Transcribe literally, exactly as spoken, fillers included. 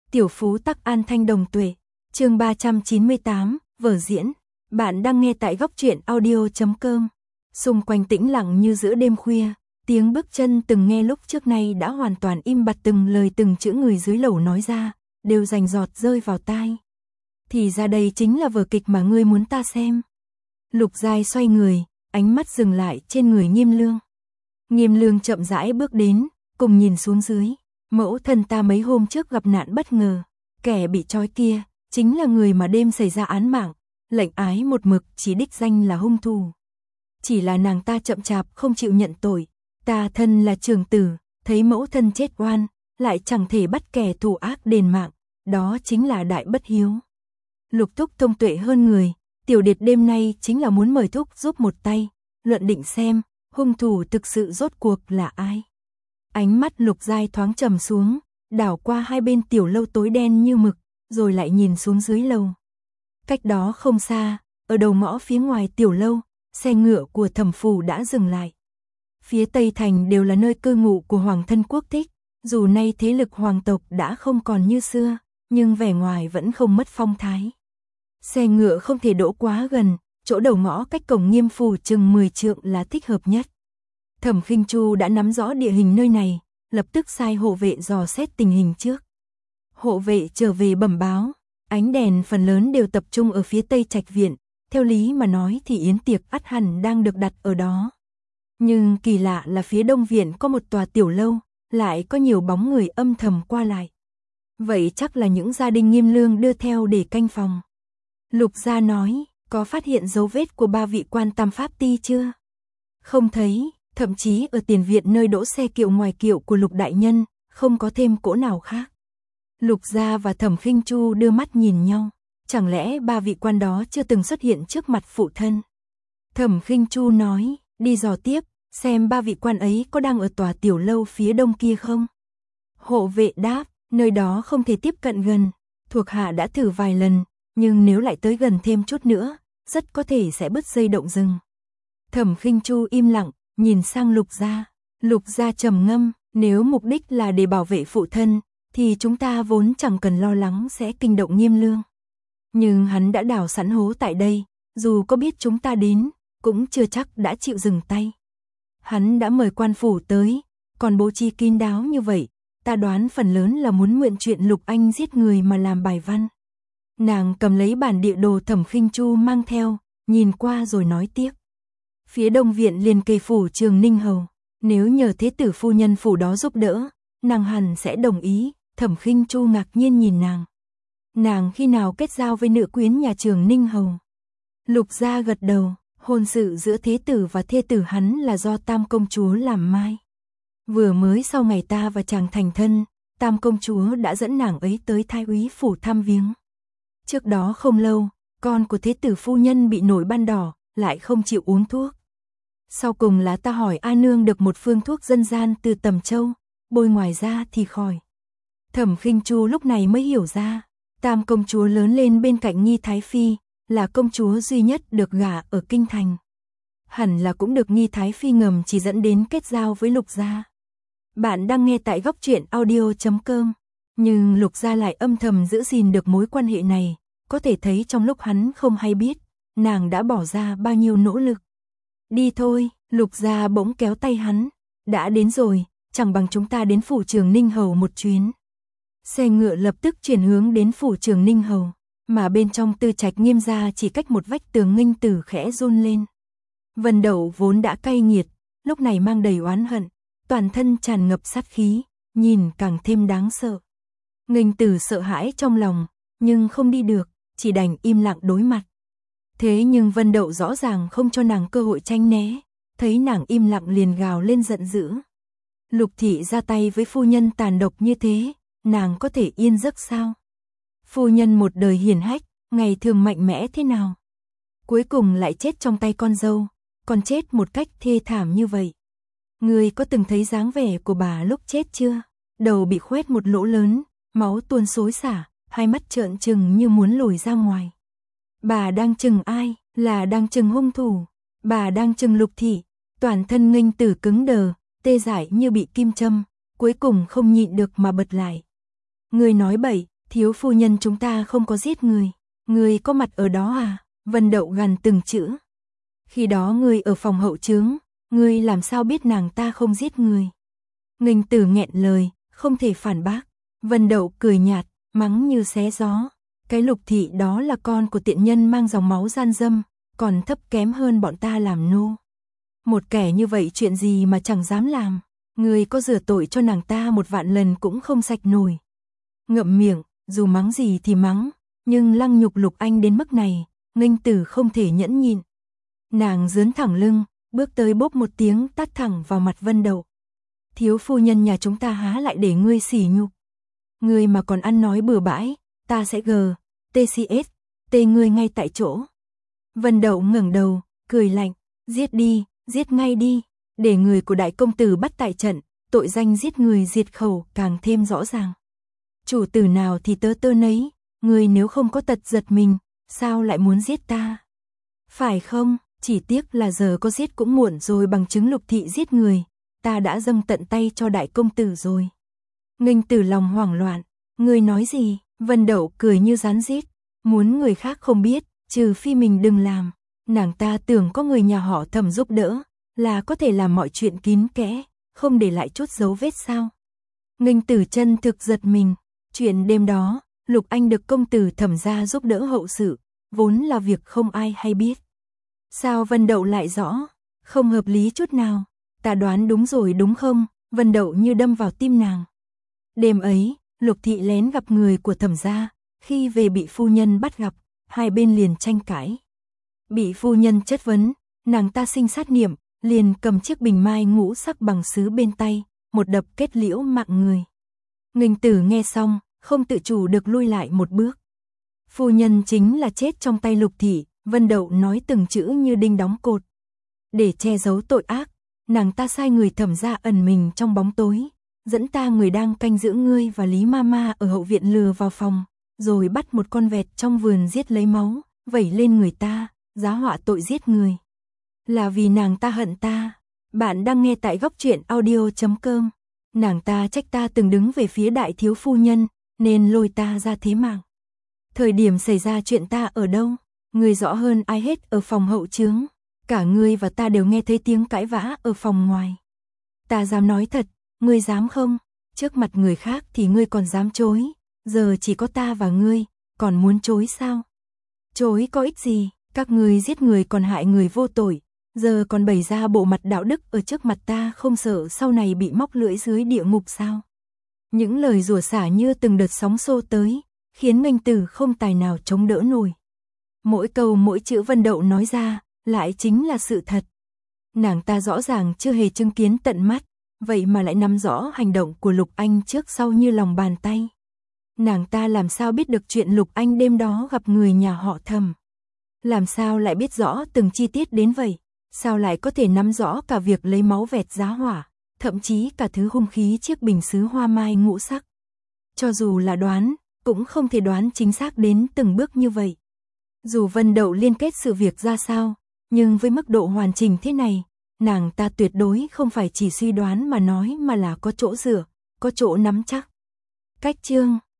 Tiểu phú tắc an thanh đồng tuệ. Chương ba trăm chín mươi tám, vở diễn. Bạn đang nghe tại góc truyện audio chấm com. Xung quanh tĩnh lặng như giữa đêm khuya, tiếng bước chân từng nghe lúc trước nay đã hoàn toàn im bặt, từng lời từng chữ người dưới lầu nói ra, đều rành rọt rơi vào tai. Thì ra đây chính là vở kịch mà ngươi muốn ta xem. Lục Giai xoay người, ánh mắt dừng lại trên người Nghiêm Lương. Nghiêm Lương chậm rãi bước đến, cùng nhìn xuống dưới. Mẫu thân ta mấy hôm trước gặp nạn bất ngờ, kẻ bị trói kia chính là người mà đêm xảy ra án mạng, lệnh ái một mực chỉ đích danh là hung thủ. Chỉ là nàng ta chậm chạp không chịu nhận tội, ta thân là trưởng tử, thấy mẫu thân chết oan, lại chẳng thể bắt kẻ thù ác đền mạng, đó chính là đại bất hiếu. Lục Thúc thông tuệ hơn người, Tiểu Điệt đêm nay chính là muốn mời Thúc giúp một tay, luận định xem, hung thủ thực sự rốt cuộc là ai. Ánh mắt Lục Giai thoáng trầm xuống, đảo qua hai bên tiểu lâu tối đen như mực, rồi lại nhìn xuống dưới lầu. Cách đó không xa, ở đầu ngõ phía ngoài tiểu lâu, xe ngựa của Thẩm phủ đã dừng lại. Phía Tây Thành đều là nơi cư ngụ của Hoàng thân quốc thích, dù nay thế lực hoàng tộc đã không còn như xưa, nhưng vẻ ngoài vẫn không mất phong thái. Xe ngựa không thể đỗ quá gần, chỗ đầu ngõ cách cổng Nghiêm phủ chừng mười trượng là thích hợp nhất. Thẩm Khinh Chu đã nắm rõ địa hình nơi này, lập tức sai hộ vệ dò xét tình hình trước. Hộ vệ trở về bẩm báo, ánh đèn phần lớn đều tập trung ở phía Tây Trạch viện, theo lý mà nói thì yến tiệc ắt hẳn đang được đặt ở đó. Nhưng kỳ lạ là phía Đông viện có một tòa tiểu lâu, lại có nhiều bóng người âm thầm qua lại. Vậy chắc là những gia đình Nghiêm Lương đưa theo để canh phòng. Lục Gia nói, có phát hiện dấu vết của ba vị quan tam pháp ti chưa? Không thấy, thậm chí ở tiền viện nơi đỗ xe kiệu ngoài kiệu của Lục đại nhân, không có thêm cỗ nào khác. Lục Gia và Thẩm Khinh Chu đưa mắt nhìn nhau, chẳng lẽ ba vị quan đó chưa từng xuất hiện trước mặt phụ thân? Thẩm Khinh Chu nói, đi dò tiếp, xem ba vị quan ấy có đang ở tòa tiểu lâu phía đông kia không? Hộ vệ đáp, nơi đó không thể tiếp cận gần, thuộc hạ đã thử vài lần, nhưng nếu lại tới gần thêm chút nữa, rất có thể sẽ bứt dây động rừng. Thẩm Khinh Chu im lặng, nhìn sang Lục Gia. Lục Gia trầm ngâm, nếu mục đích là để bảo vệ phụ thân, thì chúng ta vốn chẳng cần lo lắng sẽ kinh động Nghiêm Lương. Nhưng hắn đã đào sẵn hố tại đây, dù có biết chúng ta đến, cũng chưa chắc đã chịu dừng tay. Hắn đã mời quan phủ tới, còn bố trí kín đáo như vậy, ta đoán phần lớn là muốn mượn chuyện Lục Anh giết người mà làm bài văn. Nàng cầm lấy bản địa đồ Thẩm Khinh Chu mang theo, nhìn qua rồi nói tiếp. Phía Đông viện liền kề phủ Trường Ninh Hầu, nếu nhờ thế tử phu nhân phủ đó giúp đỡ, nàng hẳn sẽ đồng ý. Thẩm Khinh Chu ngạc nhiên nhìn nàng. Nàng khi nào kết giao với nữ quyến nhà Trường Ninh Hầu? Lục Gia gật đầu, hôn sự giữa thế tử và thê tử hắn là do Tam công chúa làm mai. Vừa mới sau ngày ta và chàng thành thân, Tam công chúa đã dẫn nàng ấy tới Thái úy phủ thăm viếng. Trước đó không lâu, con của thế tử phu nhân bị nổi ban đỏ, lại không chịu uống thuốc. Sau cùng là ta hỏi A Nương được một phương thuốc dân gian từ Tầm Châu, bôi ngoài da thì khỏi. Thẩm Khinh Chu lúc này mới hiểu ra, Tam công chúa lớn lên bên cạnh Nghi Thái Phi, là công chúa duy nhất được gả ở Kinh Thành. Hẳn là cũng được Nghi Thái Phi ngầm chỉ dẫn đến kết giao với Lục Gia. Bạn đang nghe tại góc truyện audio chấm com, nhưng Lục Gia lại âm thầm giữ gìn được mối quan hệ này, có thể thấy trong lúc hắn không hay biết, nàng đã bỏ ra bao nhiêu nỗ lực. Đi thôi, Lục Gia bỗng kéo tay hắn, đã đến rồi, chẳng bằng chúng ta đến phủ Trường Ninh Hầu một chuyến. Xe ngựa lập tức chuyển hướng đến phủ Trường Ninh Hầu, mà bên trong Tư Trạch Nghiêm gia chỉ cách một vách tường Nghinh Tử khẽ run lên. Vân Đậu vốn đã cay nghiệt, lúc này mang đầy oán hận, toàn thân tràn ngập sát khí, nhìn càng thêm đáng sợ. Nghinh Tử sợ hãi trong lòng, nhưng không đi được, chỉ đành im lặng đối mặt. Thế nhưng Vân Đậu rõ ràng không cho nàng cơ hội tranh né, thấy nàng im lặng liền gào lên giận dữ. Lục thị ra tay với phu nhân tàn độc như thế, nàng có thể yên giấc sao? Phu nhân một đời hiền hách, ngày thường mạnh mẽ thế nào? Cuối cùng lại chết trong tay con dâu, còn chết một cách thê thảm như vậy. Ngươi có từng thấy dáng vẻ của bà lúc chết chưa? Đầu bị khoét một lỗ lớn, máu tuôn xối xả, hai mắt trợn trừng như muốn lồi ra ngoài. Bà đang trừng ai? Là đang trừng hung thủ. Bà đang trừng Lục thị. Toàn thân Nghinh Tử cứng đờ, tê dại như bị kim châm, cuối cùng không nhịn được mà bật lại. Ngươi nói bậy, Thiếu phu nhân chúng ta không có giết người. Người có mặt ở đó à? Vân Đậu gằn từng chữ. Khi đó người ở phòng hậu trướng, người làm sao biết nàng ta không giết người? Nghênh Tử nghẹn lời, không thể phản bác. Vân Đậu cười nhạt, mắng như xé gió. Cái Lục thị đó là con của tiện nhân mang dòng máu gian dâm, còn thấp kém hơn bọn ta làm nô. Một kẻ như vậy chuyện gì mà chẳng dám làm, người có rửa tội cho nàng ta một vạn lần cũng không sạch nổi. Ngậm miệng, dù mắng gì thì mắng, nhưng lăng nhục Lục Anh đến mức này, Nghênh Tử không thể nhẫn nhịn. Nàng dướn thẳng lưng, bước tới bốp một tiếng tát thẳng vào mặt Vân Đậu. Thiếu phu nhân nhà chúng ta há lại để ngươi sỉ nhục. Ngươi mà còn ăn nói bừa bãi, ta sẽ gờ, tê xê ét, tê ngươi ngay tại chỗ. Vân Đậu ngẩng đầu, cười lạnh, giết đi, giết ngay đi, để người của đại công tử bắt tại trận, tội danh giết người diệt khẩu càng thêm rõ ràng. Chủ tử nào thì tớ tơ nấy, ngươi nếu không có tật giật mình, sao lại muốn giết ta? Phải không, chỉ tiếc là giờ có giết cũng muộn rồi, bằng chứng Lục thị giết người, ta đã dâng tận tay cho đại công tử rồi. Nghênh Tử lòng hoảng loạn, ngươi nói gì? Vân Đậu cười như rán rít, muốn người khác không biết, trừ phi mình đừng làm. Nàng ta tưởng có người nhà họ Thẩm giúp đỡ, là có thể làm mọi chuyện kín kẽ, không để lại chút dấu vết sao? Nghênh Tử chân thực giật mình, chuyện đêm đó, Lục Anh được công tử Thẩm gia giúp đỡ hậu sự, vốn là việc không ai hay biết. Sao Vân Đậu lại rõ? Không hợp lý chút nào. Ta đoán đúng rồi đúng không? Vân Đậu như đâm vào tim nàng. Đêm ấy, Lục thị lén gặp người của Thẩm gia, khi về bị phu nhân bắt gặp, hai bên liền tranh cãi. Bị phu nhân chất vấn, nàng ta sinh sát niệm, liền cầm chiếc bình mai ngũ sắc bằng sứ bên tay, một đập kết liễu mạng người. Nghênh Tử nghe xong, không tự chủ được lui lại một bước. Phu nhân chính là chết trong tay Lục thị, Vân Đậu nói từng chữ như đinh đóng cột. Để che giấu tội ác, nàng ta sai người Thẩm gia ẩn mình trong bóng tối, dẫn ta người đang canh giữ ngươi và Lý Mama ở hậu viện lừa vào phòng, rồi bắt một con vẹt trong vườn giết lấy máu, vẩy lên người ta, giá họa tội giết người. Là vì nàng ta hận ta. Bạn đang nghe tại góc truyện audio chấm com. Nàng ta trách ta từng đứng về phía đại thiếu phu nhân, nên lôi ta ra thế mạng. Thời điểm xảy ra chuyện ta ở đâu? Ngươi rõ hơn ai hết ở phòng hậu trướng. Cả ngươi và ta đều nghe thấy tiếng cãi vã ở phòng ngoài. Ta dám nói thật, ngươi dám không? Trước mặt người khác thì ngươi còn dám chối, giờ chỉ có ta và ngươi, còn muốn chối sao? Chối có ích gì, các ngươi giết người còn hại người vô tội, giờ còn bày ra bộ mặt đạo đức ở trước mặt ta, không sợ sau này bị móc lưỡi dưới địa ngục sao? Những lời rủa xả như từng đợt sóng xô tới, khiến Nghênh Tử không tài nào chống đỡ nổi. Mỗi câu mỗi chữ Vân Đậu nói ra, lại chính là sự thật. Nàng ta rõ ràng chưa hề chứng kiến tận mắt, vậy mà lại nắm rõ hành động của Lục Anh trước sau như lòng bàn tay. Nàng ta làm sao biết được chuyện Lục Anh đêm đó gặp người nhà họ Thẩm? Làm sao lại biết rõ từng chi tiết đến vậy? Sao lại có thể nắm rõ cả việc lấy máu vẹt giá hỏa, thậm chí cả thứ hung khí chiếc bình sứ hoa mai ngũ sắc? Cho dù là đoán, cũng không thể đoán chính xác đến từng bước như vậy. Dù Vân Đậu liên kết sự việc ra sao, nhưng với mức độ hoàn chỉnh thế này, nàng ta tuyệt đối không phải chỉ suy đoán mà nói, mà là có chỗ dựa, có chỗ nắm chắc. Cách chương